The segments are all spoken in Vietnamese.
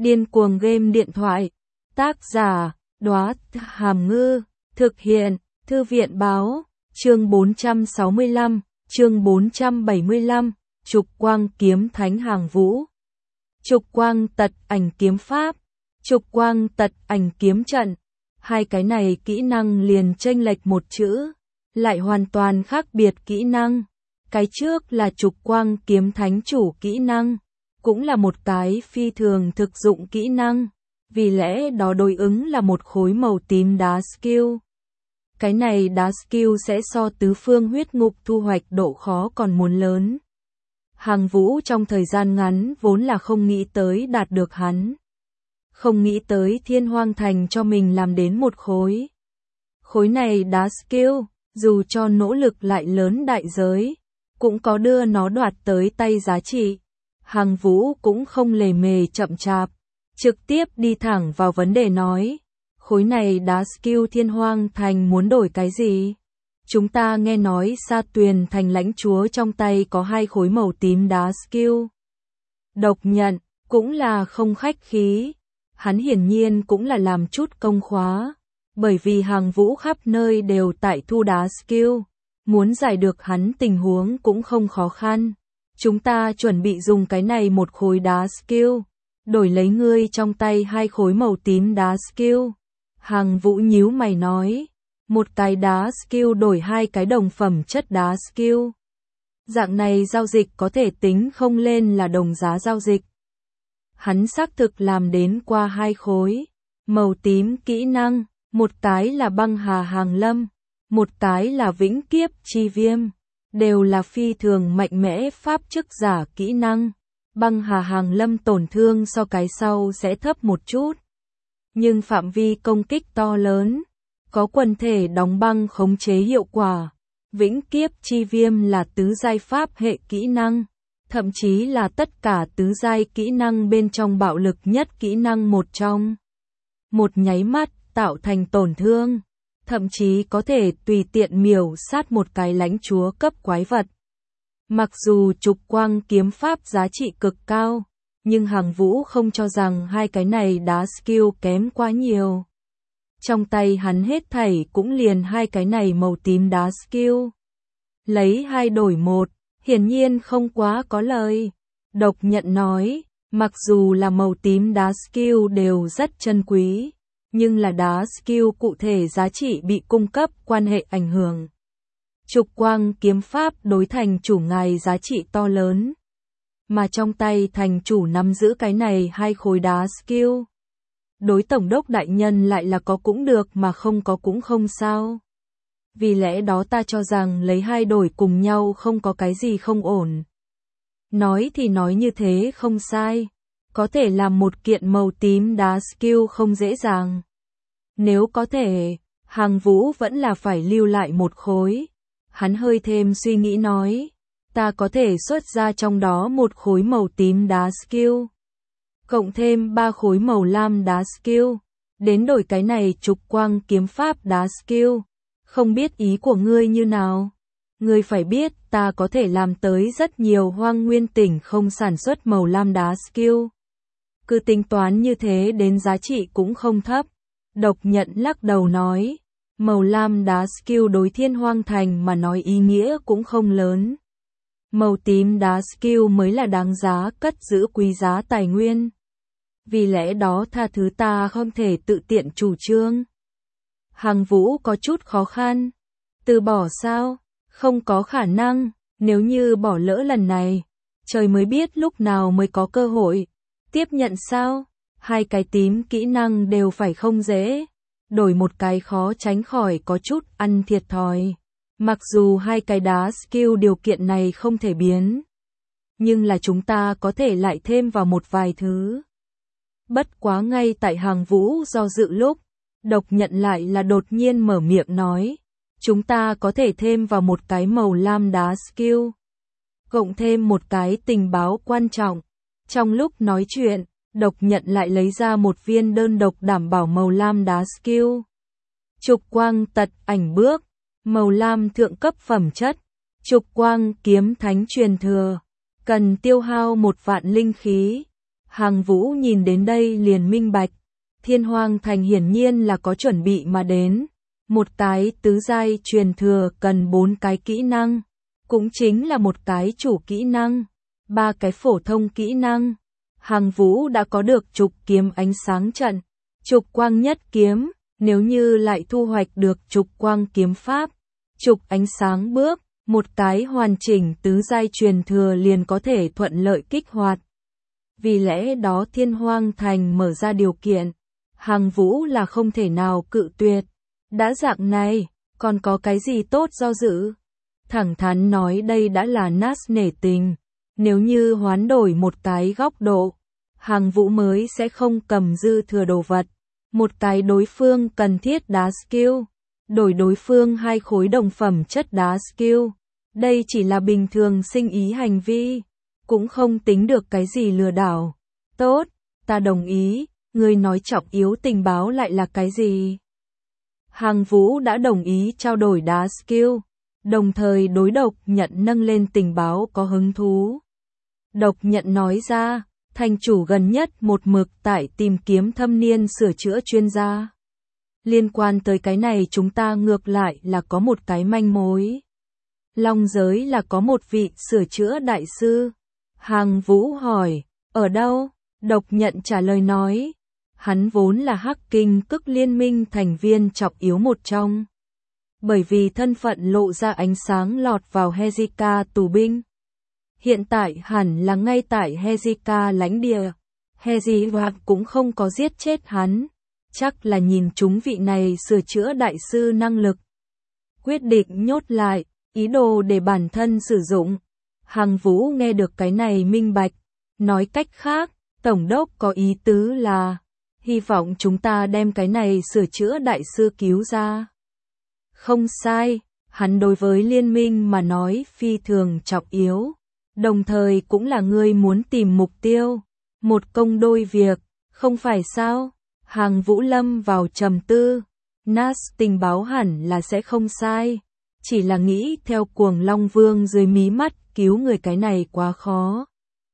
Điên cuồng game điện thoại. Tác giả, Đóa Hàm Ngư. Thực hiện, Thư viện báo. Chương 465, chương 475, Trục Quang Kiếm Thánh Hàng Vũ. Trục Quang Tật Ảnh Kiếm Pháp, Trục Quang Tật Ảnh Kiếm Trận. Hai cái này kỹ năng liền chênh lệch một chữ, lại hoàn toàn khác biệt kỹ năng. Cái trước là Trục Quang Kiếm Thánh chủ kỹ năng, cũng là một cái phi thường thực dụng kỹ năng, vì lẽ đó đối ứng là một khối màu tím đá skill. Cái này đá skill sẽ so tứ phương huyết ngục thu hoạch độ khó còn muốn lớn. Hàng Vũ trong thời gian ngắn vốn là không nghĩ tới đạt được hắn. Không nghĩ tới Thiên Hoang Thành cho mình làm đến một khối. Khối này đá skill, dù cho nỗ lực lại lớn đại giới, cũng có đưa nó đoạt tới tay giá trị. Hàng Vũ cũng không lề mề chậm chạp, trực tiếp đi thẳng vào vấn đề nói. Khối này đá skill Thiên Hoang Thành muốn đổi cái gì? Chúng ta nghe nói Sa Tuyền Thành lãnh chúa trong tay có 2 khối màu tím đá skill. Độc Nhận, cũng là không khách khí. Hắn hiển nhiên cũng là làm chút công khóa, bởi vì Hàng Vũ khắp nơi đều tại thu đá skill. Muốn giải được hắn tình huống cũng không khó khăn. Chúng ta chuẩn bị dùng cái này một khối đá skill, đổi lấy ngươi trong tay 2 khối màu tím đá skill. Hàng Vũ nhíu mày nói, một cái đá skill đổi 2 cái đồng phẩm chất đá skill. Dạng này giao dịch có thể tính không lên là đồng giá giao dịch. Hắn xác thực làm đến qua 2 khối màu tím kỹ năng, một cái là Băng Hà Hàng Lâm, một cái là Vĩnh Kiếp Chi Viêm, đều là phi thường mạnh mẽ pháp chức giả kỹ năng. Băng Hà Hàng Lâm tổn thương so cái sau sẽ thấp một chút, nhưng phạm vi công kích to lớn, có quần thể đóng băng khống chế hiệu quả. Vĩnh Kiếp Chi Viêm là tứ giai pháp hệ kỹ năng, thậm chí là tất cả tứ giai kỹ năng bên trong bạo lực nhất kỹ năng một trong. Một nháy mắt tạo thành tổn thương, thậm chí có thể tùy tiện miểu sát một cái lãnh chúa cấp quái vật. Mặc dù Trục Quang Kiếm Pháp giá trị cực cao, nhưng Hàng Vũ không cho rằng 2 cái này đá skill kém quá nhiều. Trong tay hắn hết thảy cũng liền 2 cái này màu tím đá skill. Lấy 2 đổi 1, hiển nhiên không quá có lời. Độc Nhận nói, mặc dù là màu tím đá skill đều rất chân quý, nhưng là đá skill cụ thể giá trị bị cung cấp quan hệ ảnh hưởng. Trục Quang Kiếm Pháp đối thành chủ ngài giá trị to lớn, mà trong tay thành chủ nắm giữ cái này 2 khối đá skill. Đối tổng đốc đại nhân lại là có cũng được mà không có cũng không sao. Vì lẽ đó ta cho rằng lấy 2 đổi cùng nhau không có cái gì không ổn. Nói thì nói như thế không sai, có thể làm một kiện màu tím đá skill không dễ dàng. Nếu có thể, Hàng Vũ vẫn là phải lưu lại một khối. Hắn hơi thêm suy nghĩ nói, ta có thể xuất ra trong đó một khối màu tím đá skill, cộng thêm 3 khối màu lam đá skill, đến đổi cái này Trục Quang Kiếm Pháp đá skill. Không biết ý của ngươi như nào? Ngươi phải biết ta có thể làm tới rất nhiều Hoang Nguyên tỉnh không sản xuất màu lam đá skill. Cứ tính toán như thế đến giá trị cũng không thấp. Độc Nhận lắc đầu nói, màu lam đá skill đối Thiên Hoang Thành mà nói ý nghĩa cũng không lớn. Màu tím đá skill mới là đáng giá cất giữ quý giá tài nguyên. Vì lẽ đó tha thứ ta không thể tự tiện chủ trương. Hàng Vũ có chút khó khăn. Từ bỏ sao? Không có khả năng, nếu như bỏ lỡ lần này, trời mới biết lúc nào mới có cơ hội. Tiếp nhận sao? 2 cái tím kỹ năng đều phải không dễ. Đổi một cái khó tránh khỏi có chút ăn thiệt thòi. Mặc dù 2 cái đá skill điều kiện này không thể biến, nhưng là chúng ta có thể lại thêm vào một vài thứ. Bất quá ngay tại Hàng Vũ do dự lúc, Độc Nhận lại là đột nhiên mở miệng nói, chúng ta có thể thêm vào một cái màu lam đá skill, cộng thêm một cái tình báo quan trọng. Trong lúc nói chuyện, Độc Nhận lại lấy ra một viên đơn độc đảm bảo màu lam đá skill. Trục Quang Tật Ảnh Bước, màu lam thượng cấp phẩm chất, Trục Quang Kiếm Thánh truyền thừa, cần tiêu hao 1 vạn linh khí. Hàng Vũ nhìn đến đây liền minh bạch, Thiên Hoang Thành hiển nhiên là có chuẩn bị mà đến. Một cái tứ giai truyền thừa cần 4 cái kỹ năng, cũng chính là một cái chủ kỹ năng, 3 cái phổ thông kỹ năng. Hàng Vũ đã có được trục kiếm ánh sáng trận, trục quang nhất kiếm, nếu như lại thu hoạch được trục quang kiếm pháp, trục ánh sáng bước, một cái hoàn chỉnh tứ giai truyền thừa liền có thể thuận lợi kích hoạt. Vì lẽ đó Thiên Hoang Thành mở ra điều kiện, Hàng Vũ là không thể nào cự tuyệt. Đã dạng này, còn có cái gì tốt do dự? Thẳng thắn nói đây đã là nát nể tình. Nếu như hoán đổi một cái góc độ, Hàng Vũ mới sẽ không cầm dư thừa đồ vật. Một cái đối phương cần thiết đá skill, đổi đối phương 2 khối đồng phẩm chất đá skill. Đây chỉ là bình thường sinh ý hành vi, cũng không tính được cái gì lừa đảo. Tốt, ta đồng ý, ngươi nói trọng yếu tình báo lại là cái gì? Hàng Vũ đã đồng ý trao đổi đá skill, đồng thời đối Độc Nhận nâng lên tình báo có hứng thú. Độc Nhận nói ra, thành chủ gần nhất một mực tại tìm kiếm thâm niên sửa chữa chuyên gia. Liên quan tới cái này chúng ta ngược lại là có một cái manh mối. Long giới là có một vị sửa chữa đại sư. Hàng Vũ hỏi, ở đâu? Độc Nhận trả lời nói, hắn vốn là Hắc Kinh Cức Liên minh thành viên trọng yếu một trong. Bởi vì thân phận lộ ra ánh sáng lọt vào Hezika tù binh. Hiện tại hẳn là ngay tại Hezika lãnh địa. Hezika cũng không có giết chết hắn. Chắc là nhìn chúng vị này sửa chữa đại sư năng lực. Quyết định nhốt lại, ý đồ để bản thân sử dụng. Hàng Vũ nghe được cái này minh bạch. Nói cách khác, Tổng đốc có ý tứ là hy vọng chúng ta đem cái này sửa chữa đại sư cứu ra. Không sai, hắn đối với liên minh mà nói phi thường trọng yếu, đồng thời cũng là người muốn tìm mục tiêu, một công đôi việc, không phải sao? Hàng Vũ lâm vào trầm tư, Nas tình báo hẳn là sẽ không sai, chỉ là nghĩ theo Cuồng Long Vương dưới mí mắt cứu người cái này quá khó.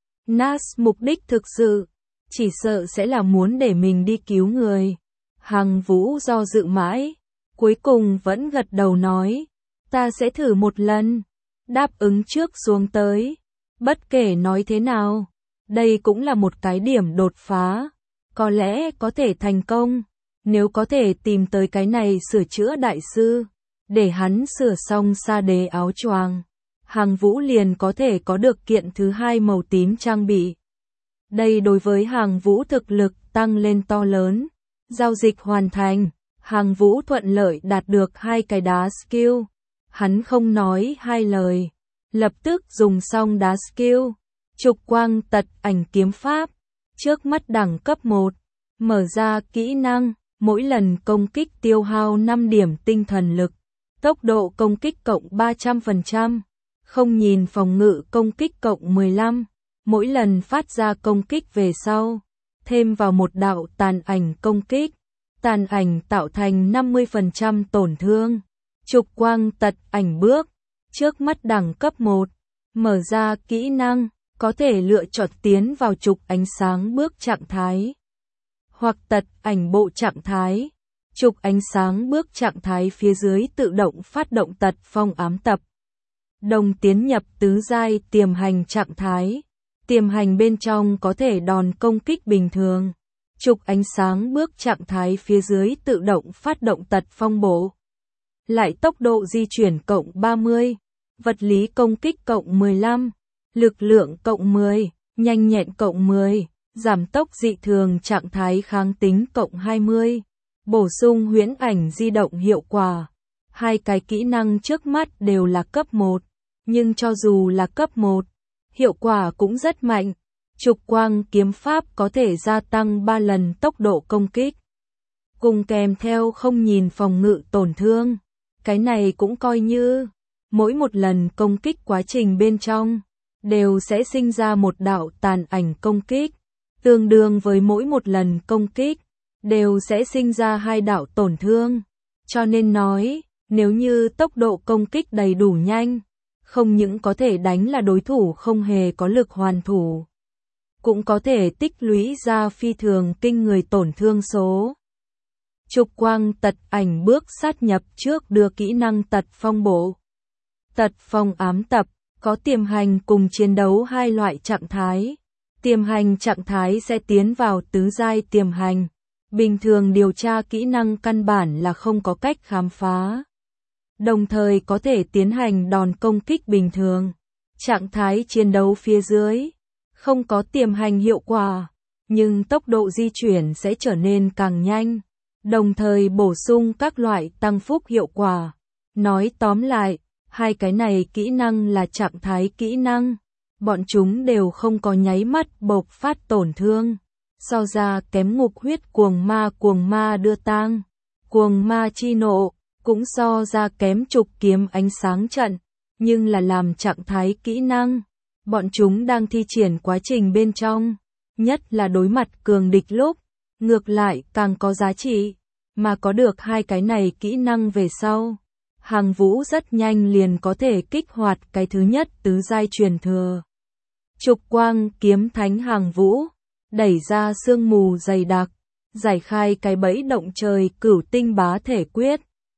Nas mục đích thực sự chỉ sợ sẽ là muốn để mình đi cứu người. Hàng Vũ do dự mãi, cuối cùng vẫn gật đầu nói, ta sẽ thử một lần, đáp ứng trước xuống tới. Bất kể nói thế nào, đây cũng là một cái điểm đột phá, có lẽ có thể thành công, nếu có thể tìm tới cái này sửa chữa đại sư, để hắn sửa xong sa đế áo choàng, Hàng Vũ liền có thể có được kiện thứ 2 màu tím trang bị. Đây đối với Hàng Vũ thực lực tăng lên to lớn. Giao dịch hoàn thành, Hàng Vũ thuận lợi đạt được 2 cái đá skill. Hắn không nói 2 lời, lập tức dùng xong đá skill. Trục quang tật ảnh kiếm pháp, trước mắt đẳng cấp 1, mở ra kỹ năng, mỗi lần công kích tiêu hao 5 điểm tinh thần lực, tốc độ công kích cộng 300%, không nhìn phòng ngự công kích cộng 15. Mỗi lần phát ra công kích về sau, thêm vào một đạo tàn ảnh công kích, tàn ảnh tạo thành 50% tổn thương. Trục quang tật ảnh bước, trước mắt đẳng cấp 1, mở ra kỹ năng, có thể lựa chọn tiến vào trục ánh sáng bước trạng thái, hoặc tật ảnh bộ trạng thái. Trục ánh sáng bước trạng thái phía dưới tự động phát động tật phong ám tập. Đồng tiến nhập tứ giai tiềm hành trạng thái. Tiềm hành bên trong có thể đòn công kích bình thường. Trục ánh sáng bước trạng thái phía dưới tự động phát động tật phong bổ. Lại tốc độ di chuyển cộng 30, vật lý công kích cộng 15, lực lượng cộng 10, nhanh nhẹn cộng 10, giảm tốc dị thường trạng thái kháng tính cộng 20, bổ sung huyễn ảnh di động hiệu quả. 2 cái kỹ năng trước mắt đều là cấp 1, nhưng cho dù là cấp 1, hiệu quả cũng rất mạnh. Trục quang kiếm pháp có thể gia tăng 3 lần tốc độ công kích, cùng kèm theo không nhìn phòng ngự tổn thương. Cái này cũng coi như, mỗi một lần công kích quá trình bên trong, đều sẽ sinh ra một đạo tàn ảnh công kích, tương đương với mỗi một lần công kích, đều sẽ sinh ra 2 đạo tổn thương. Cho nên nói, nếu như tốc độ công kích đầy đủ nhanh, không những có thể đánh là đối thủ không hề có lực hoàn thủ, cũng có thể tích lũy ra phi thường kinh người tổn thương số. Trục quang tật ảnh bước sát nhập trước đưa kỹ năng tật phong bổ. Tật phong ám tập, có tiềm hành cùng chiến đấu hai loại trạng thái. Tiềm hành trạng thái sẽ tiến vào tứ giai tiềm hành. Bình thường điều tra kỹ năng căn bản là không có cách khám phá. Đồng thời có thể tiến hành đòn công kích bình thường. Trạng thái chiến đấu phía dưới, không có tiềm hành hiệu quả, nhưng tốc độ di chuyển sẽ trở nên càng nhanh. Đồng thời bổ sung các loại tăng phúc hiệu quả. Nói tóm lại, hai cái này kỹ năng là trạng thái kỹ năng. Bọn chúng đều không có nháy mắt bộc phát tổn thương. So ra kém ngục huyết cuồng ma đưa tang. Cuồng ma chi nộ, cũng so ra kém trục kiếm ánh sáng trận. Nhưng là làm trạng thái kỹ năng. Bọn chúng đang thi triển quá trình bên trong. Nhất là đối mặt cường địch lúc. Ngược lại càng có giá trị. Mà có được hai cái này kỹ năng về sau. Hàng Vũ rất nhanh liền có thể kích hoạt cái thứ nhất tứ giai truyền thừa. Trục quang kiếm thánh Hàng Vũ, đẩy ra sương mù dày đặc, giải khai cái bẫy động trời cửu tinh bá thể quyết.